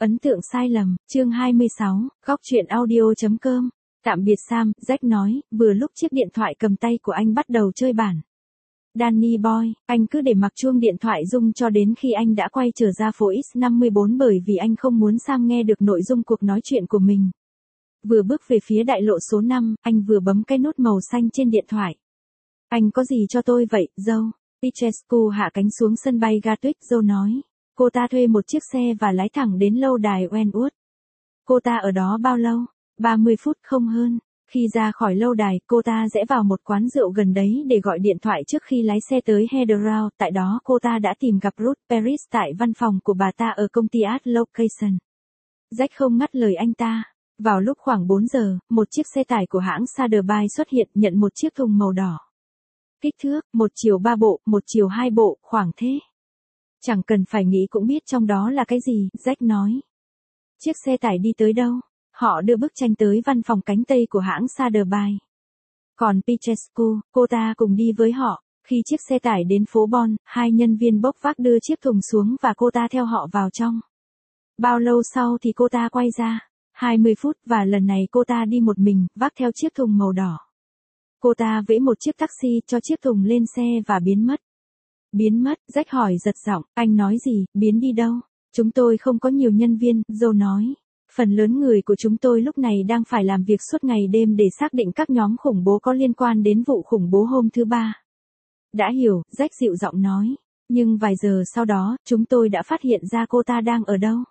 Ấn tượng sai lầm, chương 26, góc truyện audio.com. Tạm biệt Sam, Jack nói, vừa lúc chiếc điện thoại cầm tay của anh bắt đầu chơi bản. Danny Boy, anh cứ để mặc chuông điện thoại rung cho đến khi anh đã quay trở ra phố X54 bởi vì anh không muốn Sam nghe được nội dung cuộc nói chuyện của mình. Vừa bước về phía đại lộ số 5, anh vừa bấm cái nút màu xanh trên điện thoại. Anh có gì cho tôi vậy, Joe? Pichescu hạ cánh xuống sân bay Gatwick, Joe nói. Cô ta thuê một chiếc xe và lái thẳng đến lâu đài Wentworth. Cô ta ở đó bao lâu? 30 phút không hơn. Khi ra khỏi lâu đài, cô ta rẽ vào một quán rượu gần đấy để gọi điện thoại trước khi lái xe tới Heathrow. Tại đó cô ta đã tìm gặp Ruth Paris tại văn phòng của bà ta ở công ty Art Location. Jack không ngắt lời anh ta. Vào lúc khoảng 4 giờ, một chiếc xe tải của hãng Sotheby's xuất hiện nhận một chiếc thùng màu đỏ. Kích thước, 1 chiều 3 bộ, 1 chiều 2 bộ, khoảng thế. Chẳng cần phải nghĩ cũng biết trong đó là cái gì, Jack nói. Chiếc xe tải đi tới đâu? Họ đưa bức tranh tới văn phòng cánh Tây của hãng Sotheby's. Còn Pichescu, cô ta cùng đi với họ. Khi chiếc xe tải đến phố Bon, hai nhân viên bốc vác đưa chiếc thùng xuống và cô ta theo họ vào trong. Bao lâu sau thì cô ta quay ra? 20 phút và lần này cô ta đi một mình, vác theo chiếc thùng màu đỏ. Cô ta vẫy một chiếc taxi cho chiếc thùng lên xe và biến mất. Biến mất, Jack hỏi giật giọng, anh nói gì, biến đi đâu? Chúng tôi không có nhiều nhân viên, Joe nói. Phần lớn người của chúng tôi lúc này đang phải làm việc suốt ngày đêm để xác định các nhóm khủng bố có liên quan đến vụ khủng bố hôm thứ Ba. Đã hiểu, Jack dịu giọng nói. Nhưng vài giờ sau đó, chúng tôi đã phát hiện ra cô ta đang ở đâu?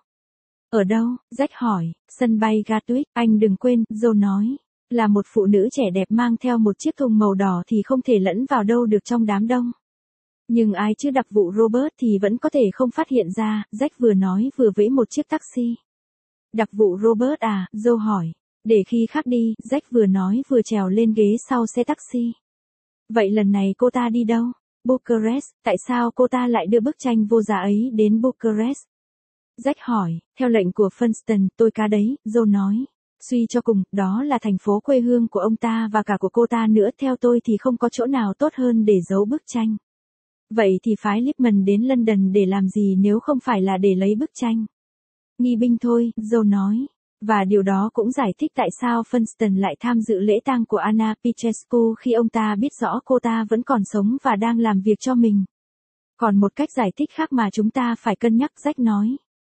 Ở đâu? Jack hỏi. Sân bay Gatwick, anh đừng quên, Joe nói. Là một phụ nữ trẻ đẹp mang theo một chiếc thùng màu đỏ thì không thể lẫn vào đâu được trong đám đông. Nhưng ai chưa đặc vụ Robert thì vẫn có thể không phát hiện ra, Jack vừa nói vừa vẫy một chiếc taxi. Đặc vụ Robert à, Joe hỏi. Để khi khác đi, Jack vừa nói vừa trèo lên ghế sau xe taxi. Vậy lần này cô ta đi đâu? Bucharest, tại sao cô ta lại đưa bức tranh vô giá ấy đến Bucharest? Jack hỏi, theo lệnh của Funston, tôi cá đấy, Joe nói. Suy cho cùng, đó là thành phố quê hương của ông ta và cả của cô ta nữa, theo tôi thì không có chỗ nào tốt hơn để giấu bức tranh. Vậy thì phái Lipman đến London để làm gì nếu không phải là để lấy bức tranh? Nghi binh thôi, Joe nói. Và điều đó cũng giải thích tại sao Funston lại tham dự lễ tang của Anna Pichescu khi ông ta biết rõ cô ta vẫn còn sống và đang làm việc cho mình. Còn một cách giải thích khác mà chúng ta phải cân nhắc, Jack nói.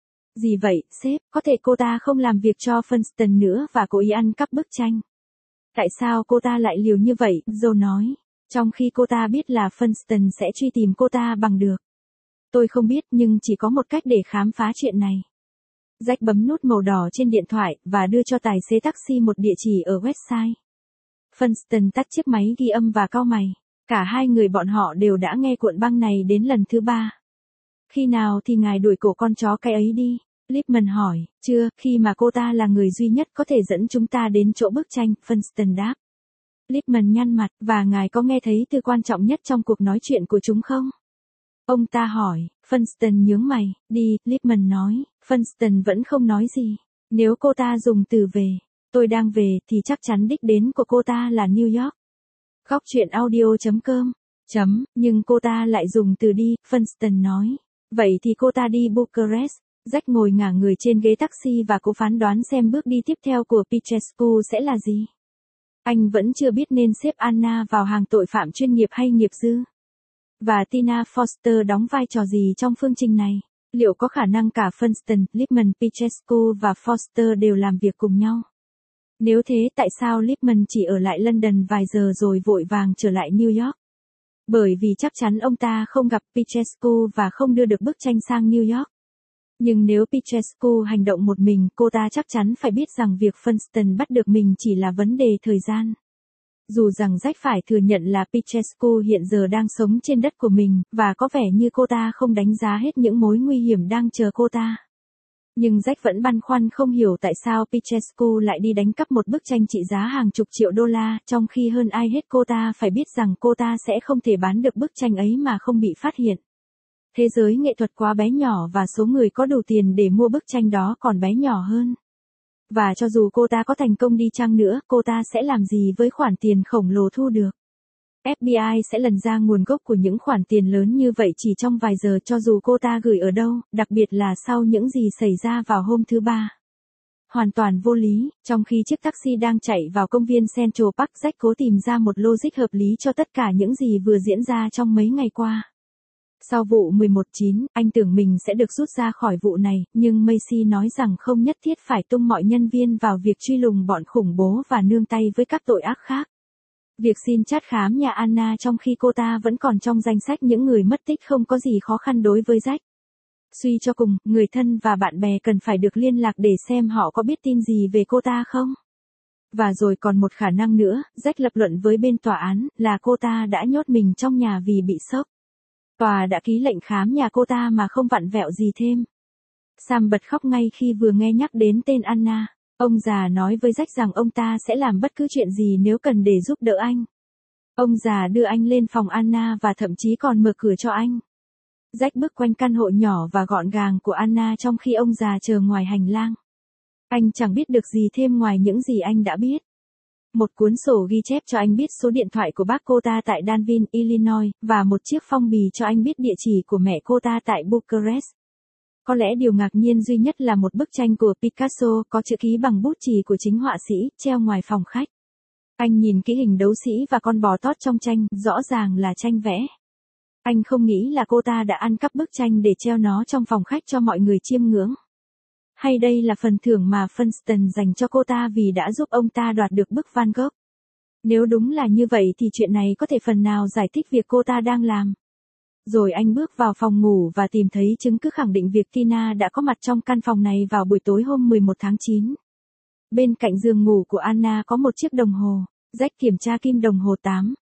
Gì vậy, sếp, có thể cô ta không làm việc cho Funston nữa và cố ý ăn cắp bức tranh. Tại sao cô ta lại liều như vậy, Joe nói, trong khi cô ta biết là Funston sẽ truy tìm cô ta bằng được. Tôi không biết nhưng chỉ có một cách để khám phá chuyện này. Jack bấm nút màu đỏ trên điện thoại và đưa cho tài xế taxi một địa chỉ ở website. Funston tắt chiếc máy ghi âm và cau mày. Cả hai người bọn họ đều đã nghe cuộn băng này đến lần thứ 3. Khi nào thì ngài đuổi cổ con chó cái ấy đi? Lipman hỏi. Chưa, khi mà cô ta là người duy nhất có thể dẫn chúng ta đến chỗ bức tranh, Funston đáp. Lipman nhăn mặt, và ngài có nghe thấy từ quan trọng nhất trong cuộc nói chuyện của chúng không? Ông ta hỏi. Funston nhướng mày. Đi, Lipman nói. Funston vẫn không nói gì. Nếu cô ta dùng từ về, tôi đang về thì chắc chắn đích đến của cô ta là New York. Góc truyện audio.com. Nhưng cô ta lại dùng từ đi, Funston nói. Vậy thì cô ta đi Bucharest. Jack ngồi ngả người trên ghế taxi và cố phán đoán xem bước đi tiếp theo của Pichescu sẽ là gì. Anh vẫn chưa biết nên xếp Anna vào hàng tội phạm chuyên nghiệp hay nghiệp dư. Và Tina Foster đóng vai trò gì trong phương trình này? Liệu có khả năng cả Funston, Lipman, Pichescu và Foster đều làm việc cùng nhau? Nếu thế tại sao Lipman chỉ ở lại London vài giờ rồi vội vàng trở lại New York? Bởi vì chắc chắn ông ta không gặp Pichescu và không đưa được bức tranh sang New York. Nhưng nếu Pichescu hành động một mình, cô ta chắc chắn phải biết rằng việc Funston bắt được mình chỉ là vấn đề thời gian. Dù rằng Jack phải thừa nhận là Pichescu hiện giờ đang sống trên đất của mình, và có vẻ như cô ta không đánh giá hết những mối nguy hiểm đang chờ cô ta. Nhưng Jack vẫn băn khoăn không hiểu tại sao Pichescu lại đi đánh cắp một bức tranh trị giá hàng chục triệu đô la, trong khi hơn ai hết cô ta phải biết rằng cô ta sẽ không thể bán được bức tranh ấy mà không bị phát hiện. Thế giới nghệ thuật quá bé nhỏ và số người có đủ tiền để mua bức tranh đó còn bé nhỏ hơn. Và cho dù cô ta có thành công đi chăng nữa, cô ta sẽ làm gì với khoản tiền khổng lồ thu được? FBI sẽ lần ra nguồn gốc của những khoản tiền lớn như vậy chỉ trong vài giờ cho dù cô ta gửi ở đâu, đặc biệt là sau những gì xảy ra vào hôm thứ Ba. Hoàn toàn vô lý, trong khi chiếc taxi đang chạy vào công viên Central Park, Jack cố tìm ra một logic hợp lý cho tất cả những gì vừa diễn ra trong mấy ngày qua. Sau vụ 11/9, anh tưởng mình sẽ được rút ra khỏi vụ này, nhưng Macy nói rằng không nhất thiết phải tung mọi nhân viên vào việc truy lùng bọn khủng bố và nương tay với các tội ác khác. Việc xin chát khám nhà Anna trong khi cô ta vẫn còn trong danh sách những người mất tích không có gì khó khăn đối với Jack. Suy cho cùng, người thân và bạn bè cần phải được liên lạc để xem họ có biết tin gì về cô ta không. Và rồi còn một khả năng nữa, Jack lập luận với bên tòa án, là cô ta đã nhốt mình trong nhà vì bị sốc. Tòa đã ký lệnh khám nhà cô ta mà không vặn vẹo gì thêm. Sam bật khóc ngay khi vừa nghe nhắc đến tên Anna. Ông già nói với Jack rằng ông ta sẽ làm bất cứ chuyện gì nếu cần để giúp đỡ anh. Ông già đưa anh lên phòng Anna và thậm chí còn mở cửa cho anh. Jack bước quanh căn hộ nhỏ và gọn gàng của Anna trong khi ông già chờ ngoài hành lang. Anh chẳng biết được gì thêm ngoài những gì anh đã biết. Một cuốn sổ ghi chép cho anh biết số điện thoại của bác cô ta tại Danville, Illinois, và một chiếc phong bì cho anh biết địa chỉ của mẹ cô ta tại Bucharest. Có lẽ điều ngạc nhiên duy nhất là một bức tranh của Picasso có chữ ký bằng bút chì của chính họa sĩ, treo ngoài phòng khách. Anh nhìn kỹ hình đấu sĩ và con bò tót trong tranh, rõ ràng là tranh vẽ. Anh không nghĩ là cô ta đã ăn cắp bức tranh để treo nó trong phòng khách cho mọi người chiêm ngưỡng. Hay đây là phần thưởng mà Funston dành cho cô ta vì đã giúp ông ta đoạt được bức Van Gogh? Nếu đúng là như vậy thì chuyện này có thể phần nào giải thích việc cô ta đang làm. Rồi anh bước vào phòng ngủ và tìm thấy chứng cứ khẳng định việc Tina đã có mặt trong căn phòng này vào buổi tối hôm 11 tháng 9. Bên cạnh giường ngủ của Anna có một chiếc đồng hồ. Jack kiểm tra kim đồng hồ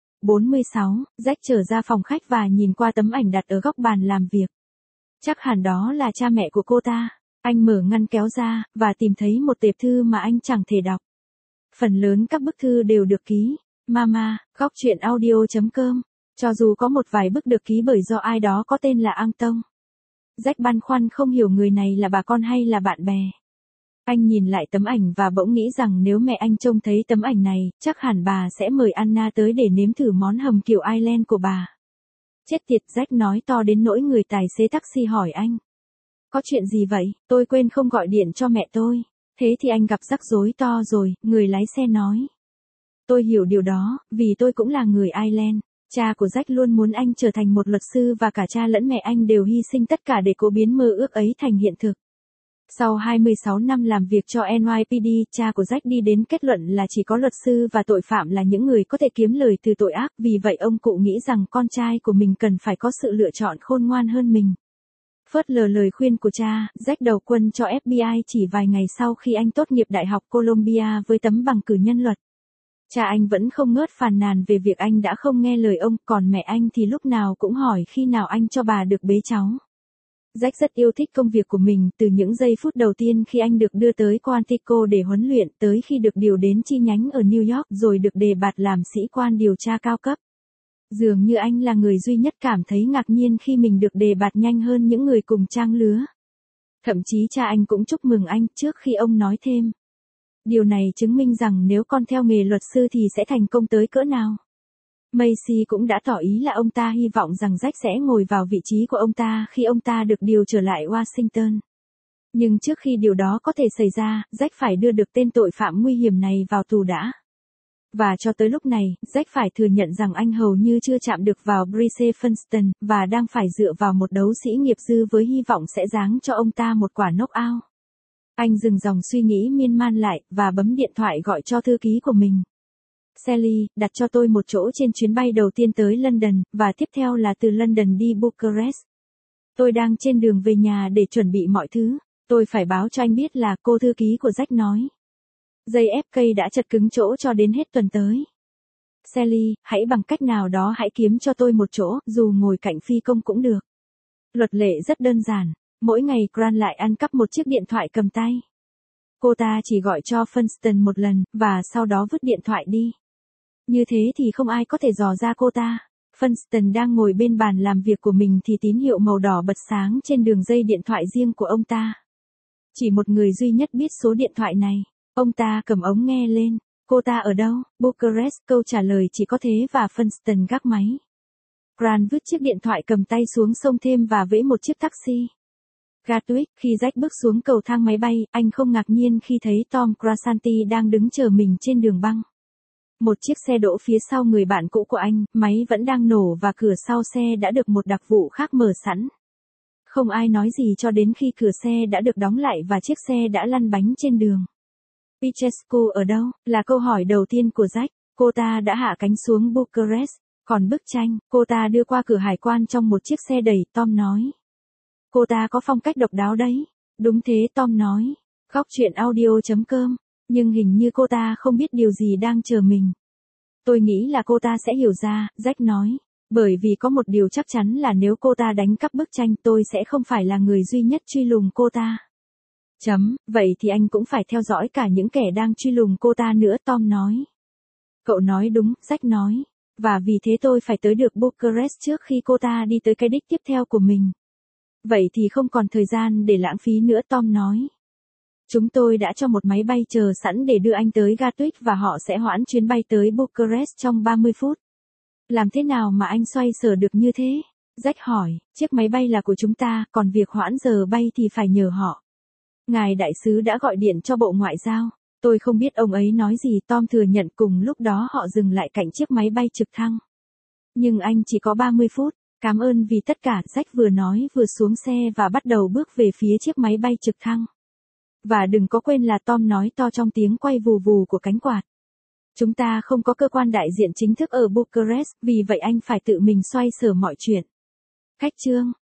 8:46. Jack trở ra phòng khách và nhìn qua tấm ảnh đặt ở góc bàn làm việc. Chắc hẳn đó là cha mẹ của cô ta. Anh mở ngăn kéo ra, và tìm thấy một tệp thư mà anh chẳng thể đọc. Phần lớn các bức thư đều được ký. Mama, góc truyện audio.com. Cho dù có một vài bức được ký bởi do ai đó có tên là Anton. Jack băn khoăn không hiểu người này là bà con hay là bạn bè. Anh nhìn lại tấm ảnh và bỗng nghĩ rằng nếu mẹ anh trông thấy tấm ảnh này, chắc hẳn bà sẽ mời Anna tới để nếm thử món hầm kiểu Ireland của bà. Chết tiệt, Jack nói to đến nỗi người tài xế taxi hỏi anh. Có chuyện gì vậy? Tôi quên không gọi điện cho mẹ tôi. Thế thì anh gặp rắc rối to rồi, người lái xe nói. Tôi hiểu điều đó, vì tôi cũng là người Ireland. Cha của Jack luôn muốn anh trở thành một luật sư và cả cha lẫn mẹ anh đều hy sinh tất cả để cố biến mơ ước ấy thành hiện thực. Sau 26 năm làm việc cho NYPD, cha của Jack đi đến kết luận là chỉ có luật sư và tội phạm là những người có thể kiếm lời từ tội ác, vì vậy ông cụ nghĩ rằng con trai của mình cần phải có sự lựa chọn khôn ngoan hơn mình. Phớt lờ lời khuyên của cha, Jack đầu quân cho FBI chỉ vài ngày sau khi anh tốt nghiệp Đại học Columbia với tấm bằng cử nhân luật. Cha anh vẫn không ngớt phàn nàn về việc anh đã không nghe lời ông, còn mẹ anh thì lúc nào cũng hỏi khi nào anh cho bà được bế cháu. Jack rất yêu thích công việc của mình, từ những giây phút đầu tiên khi anh được đưa tới Quantico để huấn luyện tới khi được điều đến chi nhánh ở New York rồi được đề bạt làm sĩ quan điều tra cao cấp. Dường như anh là người duy nhất cảm thấy ngạc nhiên khi mình được đề bạt nhanh hơn những người cùng trang lứa. Thậm chí cha anh cũng chúc mừng anh trước khi ông nói thêm. Điều này chứng minh rằng nếu con theo nghề luật sư thì sẽ thành công tới cỡ nào. Macy cũng đã tỏ ý là ông ta hy vọng rằng Jack sẽ ngồi vào vị trí của ông ta khi ông ta được điều trở lại Washington. Nhưng trước khi điều đó có thể xảy ra, Jack phải đưa được tên tội phạm nguy hiểm này vào tù đã. Và cho tới lúc này, Jack phải thừa nhận rằng anh hầu như chưa chạm được vào Brice Funston, và đang phải dựa vào một đấu sĩ nghiệp dư với hy vọng sẽ giáng cho ông ta một quả knock-out. Anh dừng dòng suy nghĩ miên man lại, và bấm điện thoại gọi cho thư ký của mình. Sally, đặt cho tôi một chỗ trên chuyến bay đầu tiên tới London, và tiếp theo là từ London đi Bucharest. Tôi đang trên đường về nhà để chuẩn bị mọi thứ. Tôi phải báo cho anh biết là cô thư ký của Jack nói. Dây FK đã chật cứng chỗ cho đến hết tuần tới. Sally, hãy bằng cách nào đó hãy kiếm cho tôi một chỗ, dù ngồi cạnh phi công cũng được. Luật lệ rất đơn giản. Mỗi ngày Grant lại ăn cắp một chiếc điện thoại cầm tay. Cô ta chỉ gọi cho Funston một lần, và sau đó vứt điện thoại đi. Như thế thì không ai có thể dò ra cô ta. Funston đang ngồi bên bàn làm việc của mình thì tín hiệu màu đỏ bật sáng trên đường dây điện thoại riêng của ông ta. Chỉ một người duy nhất biết số điện thoại này. Ông ta cầm ống nghe lên. Cô ta ở đâu? Bucharest, câu trả lời chỉ có thế và Funston gác máy. Grant vứt chiếc điện thoại cầm tay xuống sông thêm và vẫy một chiếc taxi. Gatwick, khi Jack bước xuống cầu thang máy bay, anh không ngạc nhiên khi thấy Tom Krasanti đang đứng chờ mình trên đường băng. Một chiếc xe đỗ phía sau người bạn cũ của anh, máy vẫn đang nổ và cửa sau xe đã được một đặc vụ khác mở sẵn. Không ai nói gì cho đến khi cửa xe đã được đóng lại và chiếc xe đã lăn bánh trên đường. Pichescu ở đâu? Là câu hỏi đầu tiên của Jack. Cô ta đã hạ cánh xuống Bucharest. Còn bức tranh, cô ta đưa qua cửa hải quan trong một chiếc xe đẩy, Tom nói. Cô ta có phong cách độc đáo đấy. Đúng thế, Tom nói. Góc chuyện audio.com. Nhưng hình như cô ta không biết điều gì đang chờ mình. Tôi nghĩ là cô ta sẽ hiểu ra, Jack nói. Bởi vì có một điều chắc chắn là nếu cô ta đánh cắp bức tranh tôi sẽ không phải là người duy nhất truy lùng cô ta. Vậy thì anh cũng phải theo dõi cả những kẻ đang truy lùng cô ta nữa, Tom nói. Cậu nói đúng, Jack nói. Và vì thế tôi phải tới được Bucharest trước khi cô ta đi tới cái đích tiếp theo của mình. Vậy thì không còn thời gian để lãng phí nữa, Tom nói. Chúng tôi đã cho một máy bay chờ sẵn để đưa anh tới Gatwick và họ sẽ hoãn chuyến bay tới Bucharest trong 30 phút. Làm thế nào mà anh xoay sở được như thế? Jack hỏi, chiếc máy bay là của chúng ta, còn việc hoãn giờ bay thì phải nhờ họ. Ngài đại sứ đã gọi điện cho Bộ Ngoại giao. Tôi không biết ông ấy nói gì, Tom thừa nhận cùng lúc đó họ dừng lại cạnh chiếc máy bay trực thăng. Nhưng anh chỉ có 30 phút. Cảm ơn vì tất cả, Jack vừa nói vừa xuống xe và bắt đầu bước về phía chiếc máy bay trực thăng. Và đừng có quên là Tom nói to trong tiếng quay vù vù của cánh quạt. Chúng ta không có cơ quan đại diện chính thức ở Bucharest, vì vậy anh phải tự mình xoay sở mọi chuyện. Cách chương